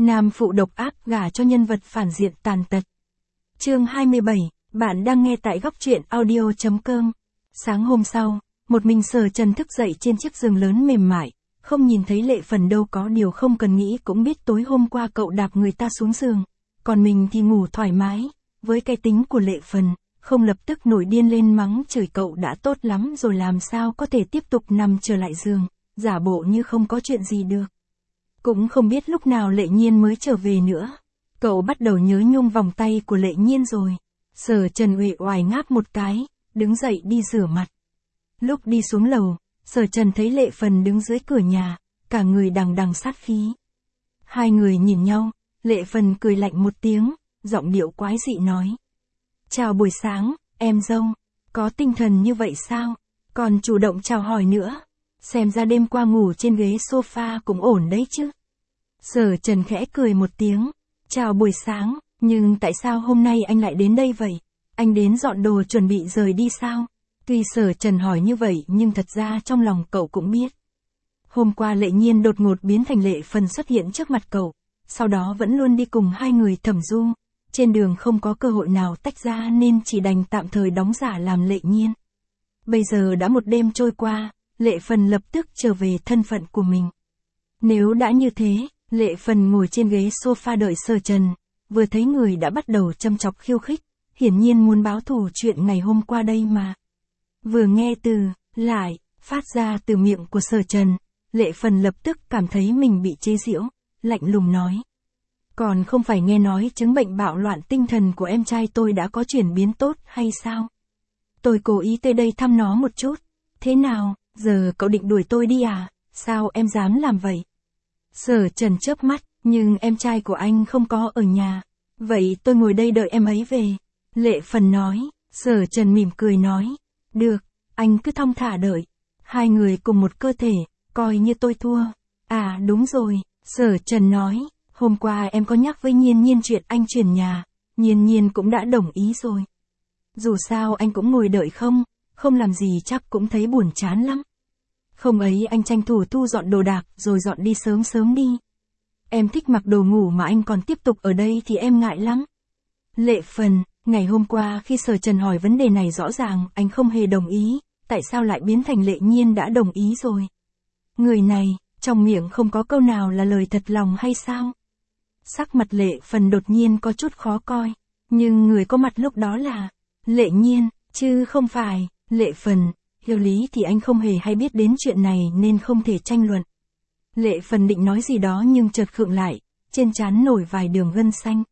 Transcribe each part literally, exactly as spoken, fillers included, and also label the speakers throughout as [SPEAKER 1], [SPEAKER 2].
[SPEAKER 1] Nam phụ độc ác gả cho nhân vật phản diện tàn tật. Chương hai mươi bảy, bạn đang nghe tại góc truyện audio chấm com. Sáng hôm sau, một mình Sở Trần thức dậy trên chiếc giường lớn mềm mại, không nhìn thấy Lệ Phần đâu, có điều không cần nghĩ cũng biết tối hôm qua cậu đạp người ta xuống giường, còn mình thì ngủ thoải mái. Với cái tính của Lệ Phần, không lập tức nổi điên lên mắng chửi cậu đã tốt lắm rồi, làm sao có thể tiếp tục nằm trở lại giường, giả bộ như không có chuyện gì được. Cũng không biết lúc nào Lệ Nhiên mới trở về nữa. Cậu bắt đầu nhớ nhung vòng tay của Lệ Nhiên rồi. Sở Trần uể oải ngáp một cái, đứng dậy đi rửa mặt. Lúc đi xuống lầu, Sở Trần thấy Lệ Phần đứng dưới cửa nhà, cả người đằng đằng sát khí. Hai người nhìn nhau, Lệ Phần cười lạnh một tiếng, giọng điệu quái dị nói: "Chào buổi sáng, em dâu, có tinh thần như vậy sao? Còn chủ động chào hỏi nữa. Xem ra đêm qua ngủ trên ghế sofa cũng ổn đấy chứ." Sở Trần khẽ cười một tiếng: "Chào buổi sáng, nhưng tại sao hôm nay anh lại đến đây vậy? Anh đến dọn đồ chuẩn bị rời đi sao?" Tuy Sở Trần hỏi như vậy nhưng thật ra trong lòng cậu cũng biết. Hôm qua Lệ Nhiên đột ngột biến thành Lệ Phần xuất hiện trước mặt cậu, sau đó vẫn luôn đi cùng hai người Thẩm Du. Trên đường không có cơ hội nào tách ra nên chỉ đành tạm thời đóng giả làm Lệ Nhiên. Bây giờ đã một đêm trôi qua, Lệ Phần lập tức trở về thân phận của mình. Nếu đã như thế, Lệ Phần ngồi trên ghế sofa đợi Sở Trần, vừa thấy người đã bắt đầu châm chọc khiêu khích, hiển nhiên muốn báo thù chuyện ngày hôm qua đây mà. Vừa nghe từ, lại, phát ra từ miệng của Sở Trần, Lệ Phần lập tức cảm thấy mình bị chế giễu, lạnh lùng nói: "Còn không phải nghe nói chứng bệnh bạo loạn tinh thần của em trai tôi đã có chuyển biến tốt hay sao? Tôi cố ý tới đây thăm nó một chút. Thế nào, giờ cậu định đuổi tôi đi à? Sao em dám làm vậy?" Sở Trần chớp mắt: "Nhưng em trai của anh không có ở nhà. Vậy tôi ngồi đây đợi em ấy về." Lệ Phần nói. Sở Trần mỉm cười nói: "Được, anh cứ thong thả đợi. Hai người cùng một cơ thể, coi như tôi thua." "À đúng rồi," Sở Trần nói, "hôm qua em có nhắc với Nhiên Nhiên chuyện anh chuyển nhà, Nhiên Nhiên cũng đã đồng ý rồi. Dù sao anh cũng ngồi đợi không, không làm gì chắc cũng thấy buồn chán lắm. Không ấy anh tranh thủ thu dọn đồ đạc rồi dọn đi sớm sớm đi. Em thích mặc đồ ngủ mà anh còn tiếp tục ở đây thì em ngại lắm." Lệ Phần, ngày hôm qua khi Sở Trần hỏi vấn đề này rõ ràng anh không hề đồng ý, tại sao lại biến thành Lệ Nhiên đã đồng ý rồi? Người này, trong miệng không có câu nào là lời thật lòng hay sao? Sắc mặt Lệ Phần đột nhiên có chút khó coi, nhưng người có mặt lúc đó là Lệ Nhiên, chứ không phải Lệ Phần. Hiểu lý thì anh không hề hay biết đến chuyện này nên không thể tranh luận. Lệ Phần định nói gì đó nhưng chợt khựng lại, trên trán nổi vài đường gân xanh.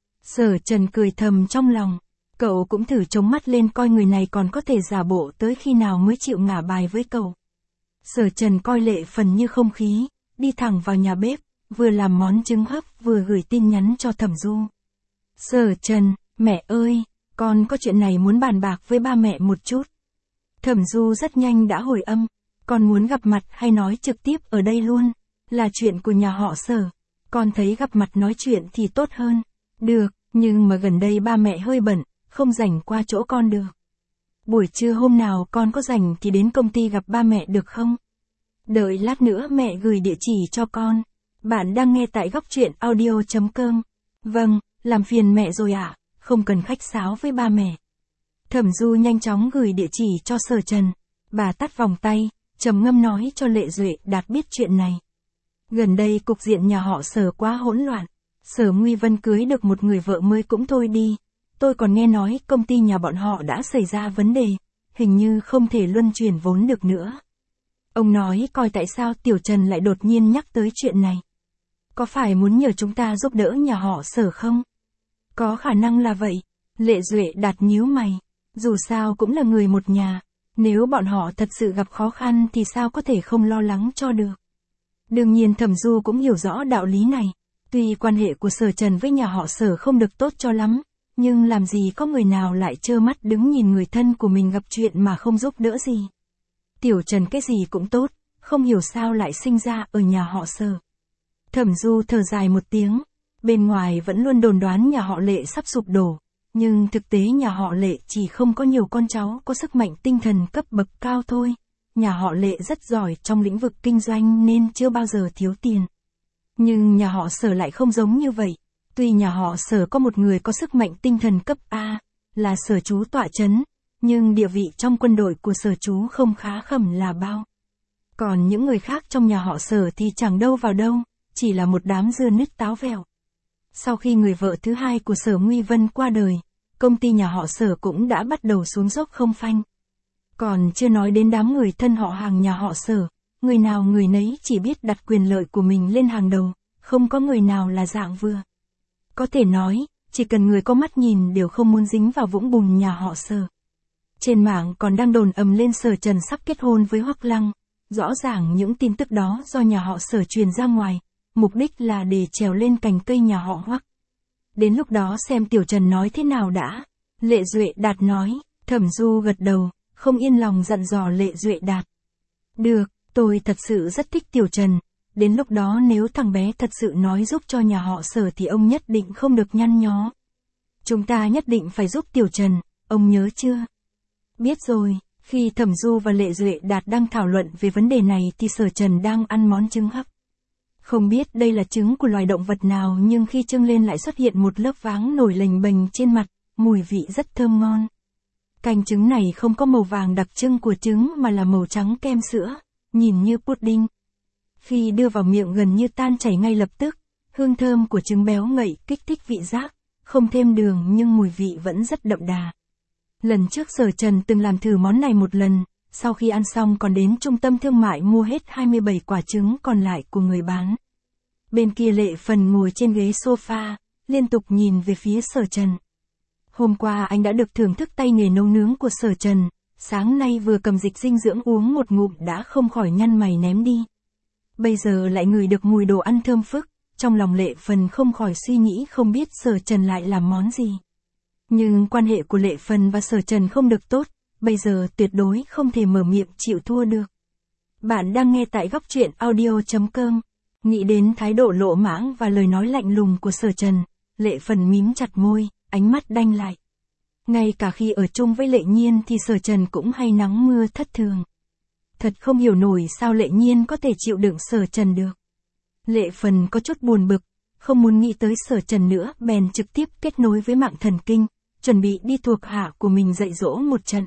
[SPEAKER 1] Sở Trần cười thầm trong lòng, cậu cũng thử chống mắt lên coi người này còn có thể giả bộ tới khi nào mới chịu ngả bài với cậu. Sở Trần coi Lệ Phần như không khí, đi thẳng vào nhà bếp, vừa làm món trứng hấp vừa gửi tin nhắn cho Thẩm Du. "Sở Trần, mẹ ơi, con có chuyện này muốn bàn bạc với ba mẹ một chút." Thẩm Du rất nhanh đã hồi âm: "Con muốn gặp mặt hay nói trực tiếp ở đây luôn? Là chuyện của nhà họ Sở, con thấy gặp mặt nói chuyện thì tốt hơn." "Được, nhưng mà gần đây ba mẹ hơi bận, không rảnh qua chỗ con được. Buổi trưa hôm nào con có rảnh thì đến công ty gặp ba mẹ được không? Đợi lát nữa mẹ gửi địa chỉ cho con." Bạn đang nghe tại góc truyện audio chấm com. "Vâng, làm phiền mẹ rồi ạ, không cần khách sáo với ba mẹ." Thẩm Du nhanh chóng gửi địa chỉ cho Sở Trần. Bà tắt vòng tay, trầm ngâm nói cho Lệ Duệ Đạt biết chuyện này. Gần đây cục diện nhà họ Sở quá hỗn loạn. Sở Nguy Vân cưới được một người vợ mới cũng thôi đi. Tôi còn nghe nói công ty nhà bọn họ đã xảy ra vấn đề, hình như không thể luân chuyển vốn được nữa. Ông nói coi tại sao Tiểu Trần lại đột nhiên nhắc tới chuyện này. Có phải muốn nhờ chúng ta giúp đỡ nhà họ Sở không? Có khả năng là vậy. Lệ Duệ Đạt nhíu mày. Dù sao cũng là người một nhà, nếu bọn họ thật sự gặp khó khăn thì sao có thể không lo lắng cho được. Đương nhiên Thẩm Du cũng hiểu rõ đạo lý này. Tuy quan hệ của Sở Trần với nhà họ Sở không được tốt cho lắm, nhưng làm gì có người nào lại trơ mắt đứng nhìn người thân của mình gặp chuyện mà không giúp đỡ gì. Tiểu Trần cái gì cũng tốt, không hiểu sao lại sinh ra ở nhà họ Sở. Thẩm Du thở dài một tiếng, bên ngoài vẫn luôn đồn đoán nhà họ Lệ sắp sụp đổ, nhưng thực tế nhà họ Lệ chỉ không có nhiều con cháu có sức mạnh tinh thần cấp bậc cao thôi. Nhà họ Lệ rất giỏi trong lĩnh vực kinh doanh nên chưa bao giờ thiếu tiền. Nhưng nhà họ Sở lại không giống như vậy. Tuy nhà họ Sở có một người có sức mạnh tinh thần cấp A, là Sở chú tọa chấn, nhưng địa vị trong quân đội của Sở chú không khá khẩm là bao. Còn những người khác trong nhà họ Sở thì chẳng đâu vào đâu, chỉ là một đám dưa nứt táo vẹo. Sau khi người vợ thứ hai của Sở Nguy Vân qua đời, công ty nhà họ Sở cũng đã bắt đầu xuống dốc không phanh. Còn chưa nói đến đám người thân họ hàng nhà họ Sở, người nào người nấy chỉ biết đặt quyền lợi của mình lên hàng đầu, không có người nào là dạng vừa. Có thể nói, chỉ cần người có mắt nhìn đều không muốn dính vào vũng bùn nhà họ Sở. Trên mạng còn đang đồn ầm lên Sở Trần sắp kết hôn với Hoắc Lăng. Rõ ràng những tin tức đó do nhà họ Sở truyền ra ngoài, mục đích là để trèo lên cành cây nhà họ Hoắc. Đến lúc đó xem Tiểu Trần nói thế nào đã. Lệ Duệ Đạt nói, Thẩm Du gật đầu, không yên lòng dặn dò Lệ Duệ Đạt. Được, tôi thật sự rất thích Tiểu Trần. Đến lúc đó nếu thằng bé thật sự nói giúp cho nhà họ Sở thì ông nhất định không được nhăn nhó. Chúng ta nhất định phải giúp Tiểu Trần, ông nhớ chưa? Biết rồi. Khi Thẩm Du và Lệ Duệ Đạt đang thảo luận về vấn đề này thì Sở Trần đang ăn món trứng hấp. Không biết đây là trứng của loài động vật nào nhưng khi trưng lên lại xuất hiện một lớp váng nổi lềnh bềnh trên mặt, mùi vị rất thơm ngon. Canh trứng này không có màu vàng đặc trưng của trứng mà là màu trắng kem sữa, nhìn như pudding. Khi đưa vào miệng gần như tan chảy ngay lập tức, hương thơm của trứng béo ngậy kích thích vị giác, không thêm đường nhưng mùi vị vẫn rất đậm đà. Lần trước Sở Trần từng làm thử món này một lần, sau khi ăn xong còn đến trung tâm thương mại mua hết hai mươi bảy quả trứng còn lại của người bán. Bên kia Lệ Phần ngồi trên ghế sofa, liên tục nhìn về phía Sở Trần. Hôm qua anh đã được thưởng thức tay nghề nấu nướng của Sở Trần, sáng nay vừa cầm dịch dinh dưỡng uống một ngụm đã không khỏi nhăn mày ném đi. Bây giờ lại ngửi được mùi đồ ăn thơm phức, trong lòng Lệ Phần không khỏi suy nghĩ không biết Sở Trần lại làm món gì. Nhưng quan hệ của Lệ Phần và Sở Trần không được tốt, bây giờ tuyệt đối không thể mở miệng chịu thua được. Bạn đang nghe tại góc truyện audio chấm com. Nghĩ đến thái độ lỗ mãng và lời nói lạnh lùng của Sở Trần, Lệ Phần mím chặt môi, ánh mắt đanh lại. Ngay cả khi ở chung với Lệ Nhiên thì Sở Trần cũng hay nắng mưa thất thường. Thật không hiểu nổi sao Lệ Nhiên có thể chịu đựng Sở Trần được. Lệ Phần có chút buồn bực, không muốn nghĩ tới Sở Trần nữa bèn trực tiếp kết nối với mạng thần kinh, chuẩn bị đi thuộc hạ của mình dạy dỗ một trận.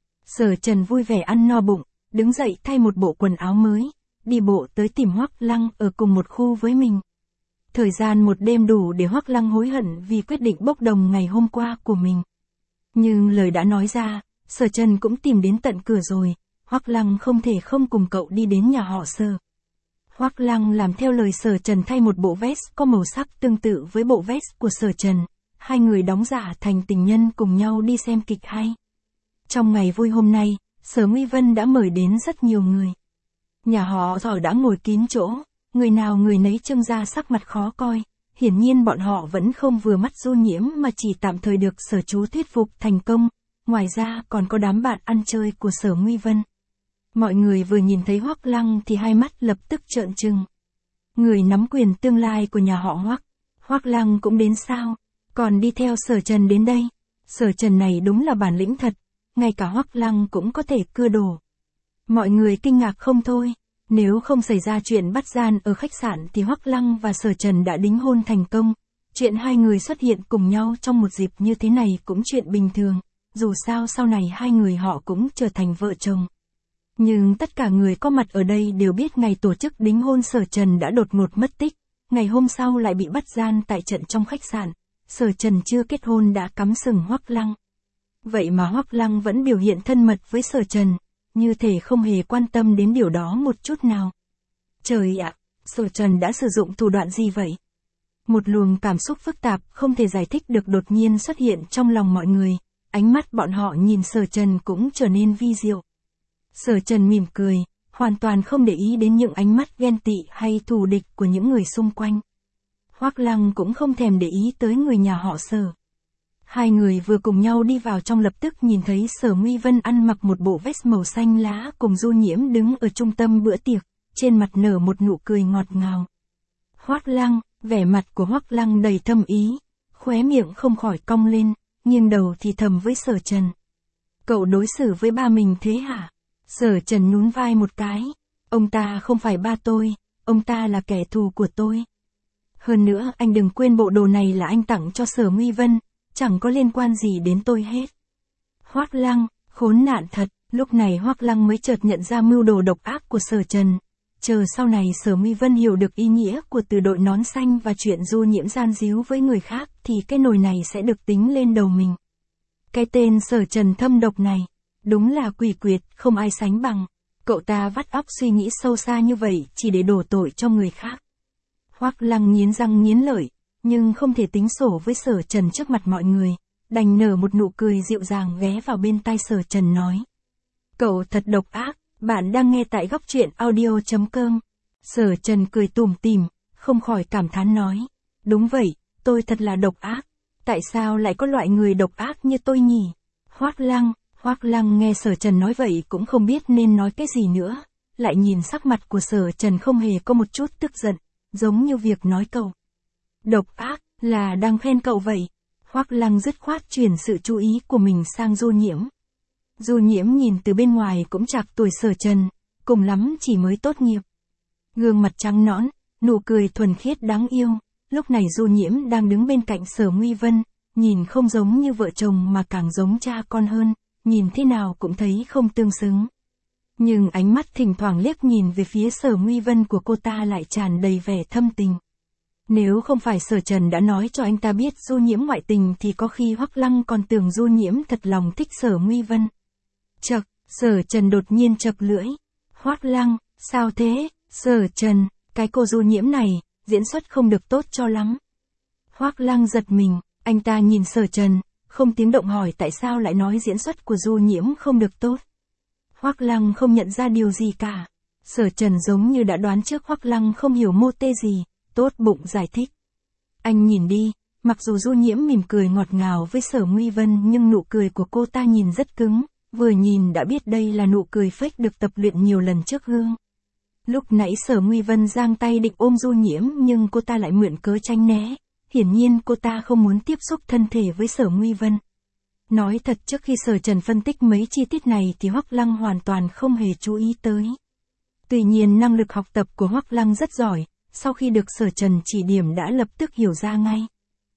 [SPEAKER 1] Sở Trần vui vẻ ăn no bụng, đứng dậy thay một bộ quần áo mới, đi bộ tới tìm Hoắc Lăng ở cùng một khu với mình. Thời gian một đêm đủ để Hoắc Lăng hối hận vì quyết định bốc đồng ngày hôm qua của mình. Nhưng lời đã nói ra, Sở Trần cũng tìm đến tận cửa rồi, Hoắc Lăng không thể không cùng cậu đi đến nhà họ Sở. Hoắc Lăng làm theo lời Sở Trần thay một bộ vest có màu sắc tương tự với bộ vest của Sở Trần, hai người đóng giả thành tình nhân cùng nhau đi xem kịch hay. Trong ngày vui hôm nay, Sở Nguy Vân đã mời đến rất nhiều người. Nhà họ Sở đã ngồi kín chỗ, người nào người nấy trưng ra sắc mặt khó coi, hiển nhiên bọn họ vẫn không vừa mắt Du Nhiễm mà chỉ tạm thời được Sở chú thuyết phục thành công, ngoài ra còn có đám bạn ăn chơi của Sở Nguy Vân. Mọi người vừa nhìn thấy Hoắc Lăng thì hai mắt lập tức trợn trừng. Người nắm quyền tương lai của nhà họ Hoắc, Hoắc Lăng cũng đến sao, còn đi theo Sở Trần đến đây. Sở Trần này đúng là bản lĩnh thật, ngay cả Hoắc Lăng cũng có thể cưa đổ. Mọi người kinh ngạc không thôi, nếu không xảy ra chuyện bắt gian ở khách sạn thì Hoắc Lăng và Sở Trần đã đính hôn thành công. Chuyện hai người xuất hiện cùng nhau trong một dịp như thế này cũng chuyện bình thường, dù sao sau này hai người họ cũng trở thành vợ chồng. Nhưng tất cả người có mặt ở đây đều biết ngày tổ chức đính hôn Sở Trần đã đột ngột mất tích, ngày hôm sau lại bị bắt gian tại trận trong khách sạn. Sở Trần chưa kết hôn đã cắm sừng Hoắc Lăng. Vậy mà Hoắc Lăng vẫn biểu hiện thân mật với Sở Trần, như thể không hề quan tâm đến điều đó một chút nào. Trời ạ, Sở Trần đã sử dụng thủ đoạn gì vậy? Một luồng cảm xúc phức tạp không thể giải thích được đột nhiên xuất hiện trong lòng mọi người, ánh mắt bọn họ nhìn Sở Trần cũng trở nên vi diệu. Sở Trần mỉm cười, hoàn toàn không để ý đến những ánh mắt ghen tị hay thù địch của những người xung quanh. Hoắc Lăng cũng không thèm để ý tới người nhà họ Sở. Hai người vừa cùng nhau đi vào trong lập tức nhìn thấy Sở Nguy Vân ăn mặc một bộ vest màu xanh lá cùng Du Nhiễm đứng ở trung tâm bữa tiệc, trên mặt nở một nụ cười ngọt ngào. Hoắc Lăng, vẻ mặt của Hoắc Lăng đầy thâm ý, khóe miệng không khỏi cong lên, nghiêng đầu thì thầm với Sở Trần. Cậu đối xử với ba mình thế hả? Sở Trần nhún vai một cái. Ông ta không phải ba tôi, ông ta là kẻ thù của tôi. Hơn nữa anh đừng quên bộ đồ này là anh tặng cho Sở Nguy Vân, chẳng có liên quan gì đến tôi hết. Hoắc Lăng, khốn nạn thật, lúc này Hoắc Lăng mới chợt nhận ra mưu đồ độc ác của Sở Trần. Chờ sau này Sở Nguy Vân hiểu được ý nghĩa của từ đội nón xanh và chuyện Du Nhiễm gian díu với người khác thì cái nồi này sẽ được tính lên đầu mình. Cái tên Sở Trần thâm độc này, đúng là quỷ quyệt, không ai sánh bằng. Cậu ta vắt óc suy nghĩ sâu xa như vậy chỉ để đổ tội cho người khác. Hoắc Lăng nghiến răng nghiến lợi, nhưng không thể tính sổ với Sở Trần trước mặt mọi người, đành nở một nụ cười dịu dàng ghé vào bên tai Sở Trần nói. Cậu thật độc ác, bạn đang nghe tại góc truyện audio chấm com. Sở Trần cười tủm tỉm, không khỏi cảm thán nói. Đúng vậy, tôi thật là độc ác. Tại sao lại có loại người độc ác như tôi nhỉ? Hoắc Lăng, Hoắc Lăng nghe Sở Trần nói vậy cũng không biết nên nói cái gì nữa. Lại nhìn sắc mặt của Sở Trần không hề có một chút tức giận, giống như việc nói cậu độc ác là đang khen cậu vậy. Hoắc Lăng dứt khoát chuyển sự chú ý của mình sang Du Nhiễm. Du Nhiễm nhìn từ bên ngoài cũng chạc tuổi Sở Trần, cùng lắm chỉ mới tốt nghiệp. Gương mặt trắng nõn, nụ cười thuần khiết đáng yêu. Lúc này Du Nhiễm đang đứng bên cạnh Sở Nguy Vân, nhìn không giống như vợ chồng mà càng giống cha con hơn, nhìn thế nào cũng thấy không tương xứng. Nhưng ánh mắt thỉnh thoảng liếc nhìn về phía Sở Nguy Vân của cô ta lại tràn đầy vẻ thâm tình. Nếu không phải Sở Trần đã nói cho anh ta biết Du Nhiễm ngoại tình thì có khi Hoắc Lăng còn tưởng Du Nhiễm thật lòng thích Sở Nguy Vân. Chậc, Sở Trần đột nhiên chập lưỡi. Hoắc Lăng, sao thế? Sở Trần, cái cô Du Nhiễm này, diễn xuất không được tốt cho lắm. Hoắc Lăng giật mình, anh ta nhìn Sở Trần, không tiếng động hỏi tại sao lại nói diễn xuất của Du Nhiễm không được tốt. Hoắc Lăng không nhận ra điều gì cả. Sở Trần giống như đã đoán trước Hoắc Lăng không hiểu mô tê gì, tốt bụng giải thích. Anh nhìn đi, mặc dù Du Nhiễm mỉm cười ngọt ngào với Sở Nguy Vân nhưng nụ cười của cô ta nhìn rất cứng, vừa nhìn đã biết đây là nụ cười fake được tập luyện nhiều lần trước gương. Lúc nãy Sở Nguy Vân giang tay định ôm Du Nhiễm nhưng cô ta lại mượn cớ tránh né, hiển nhiên cô ta không muốn tiếp xúc thân thể với Sở Nguy Vân. Nói thật trước khi Sở Trần phân tích mấy chi tiết này thì Hoắc Lăng hoàn toàn không hề chú ý tới. Tuy nhiên năng lực học tập của Hoắc Lăng rất giỏi, sau khi được Sở Trần chỉ điểm đã lập tức hiểu ra ngay.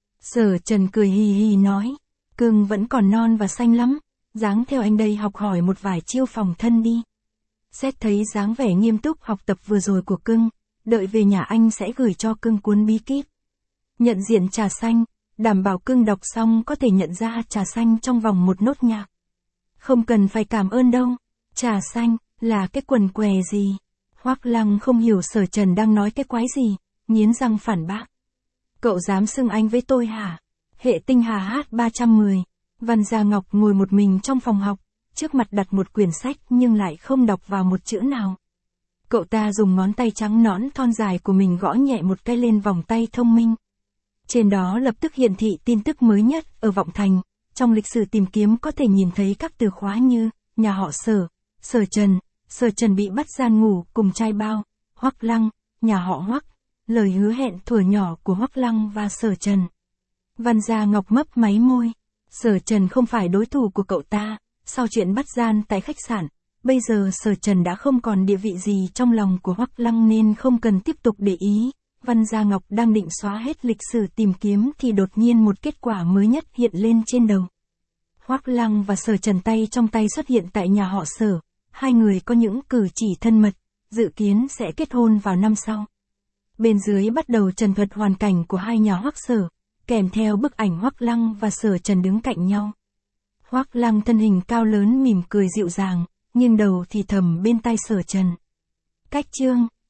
[SPEAKER 1] Sở Trần cười hì hì nói, cưng vẫn còn non và xanh lắm, dáng theo anh đây học hỏi một vài chiêu phòng thân đi. Xét thấy dáng vẻ nghiêm túc học tập vừa rồi của cưng, đợi về nhà anh sẽ gửi cho cưng cuốn bí kíp. Nhận diện trà xanh, đảm bảo cưng đọc xong có thể nhận ra trà xanh trong vòng một nốt nhạc. Không cần phải cảm ơn đâu, trà xanh, là cái quần què gì? Hoắc Lăng không hiểu Sở Trần đang nói cái quái gì, nghiến răng phản bác. Cậu dám xưng anh với tôi hả? Hệ tinh hà H ba trăm mười, Văn Gia Ngọc ngồi một mình trong phòng học, trước mặt đặt một quyển sách nhưng lại không đọc vào một chữ nào. Cậu ta dùng ngón tay trắng nõn thon dài của mình gõ nhẹ một cái lên vòng tay thông minh. Trên đó lập tức hiển thị tin tức mới nhất ở Vọng Thành, trong lịch sử tìm kiếm có thể nhìn thấy các từ khóa như, nhà họ Sở, Sở Trần, Sở Trần bị bắt gian ngủ cùng trai bao, Hoắc Lăng, nhà họ Hoắc, lời hứa hẹn thuở nhỏ của Hoắc Lăng và Sở Trần. Văn Gia Ngọc mấp máy môi, Sở Trần không phải đối thủ của cậu ta, sau chuyện bắt gian tại khách sạn, bây giờ Sở Trần đã không còn địa vị gì trong lòng của Hoắc Lăng nên không cần tiếp tục để ý. Văn Gia Ngọc đang định xóa hết lịch sử tìm kiếm thì đột nhiên một kết quả mới nhất hiện lên trên đầu. Hoắc Lăng và Sở Trần tay trong tay xuất hiện tại nhà họ Sở, hai người có những cử chỉ thân mật, dự kiến sẽ kết hôn vào năm sau. Bên dưới bắt đầu trần thuật hoàn cảnh của hai nhà Hoắc Sở, kèm theo bức ảnh Hoắc Lăng và Sở Trần đứng cạnh nhau. Hoắc Lăng thân hình cao lớn mỉm cười dịu dàng, nghiêng đầu thì thầm bên tai Sở Trần. Cách chương,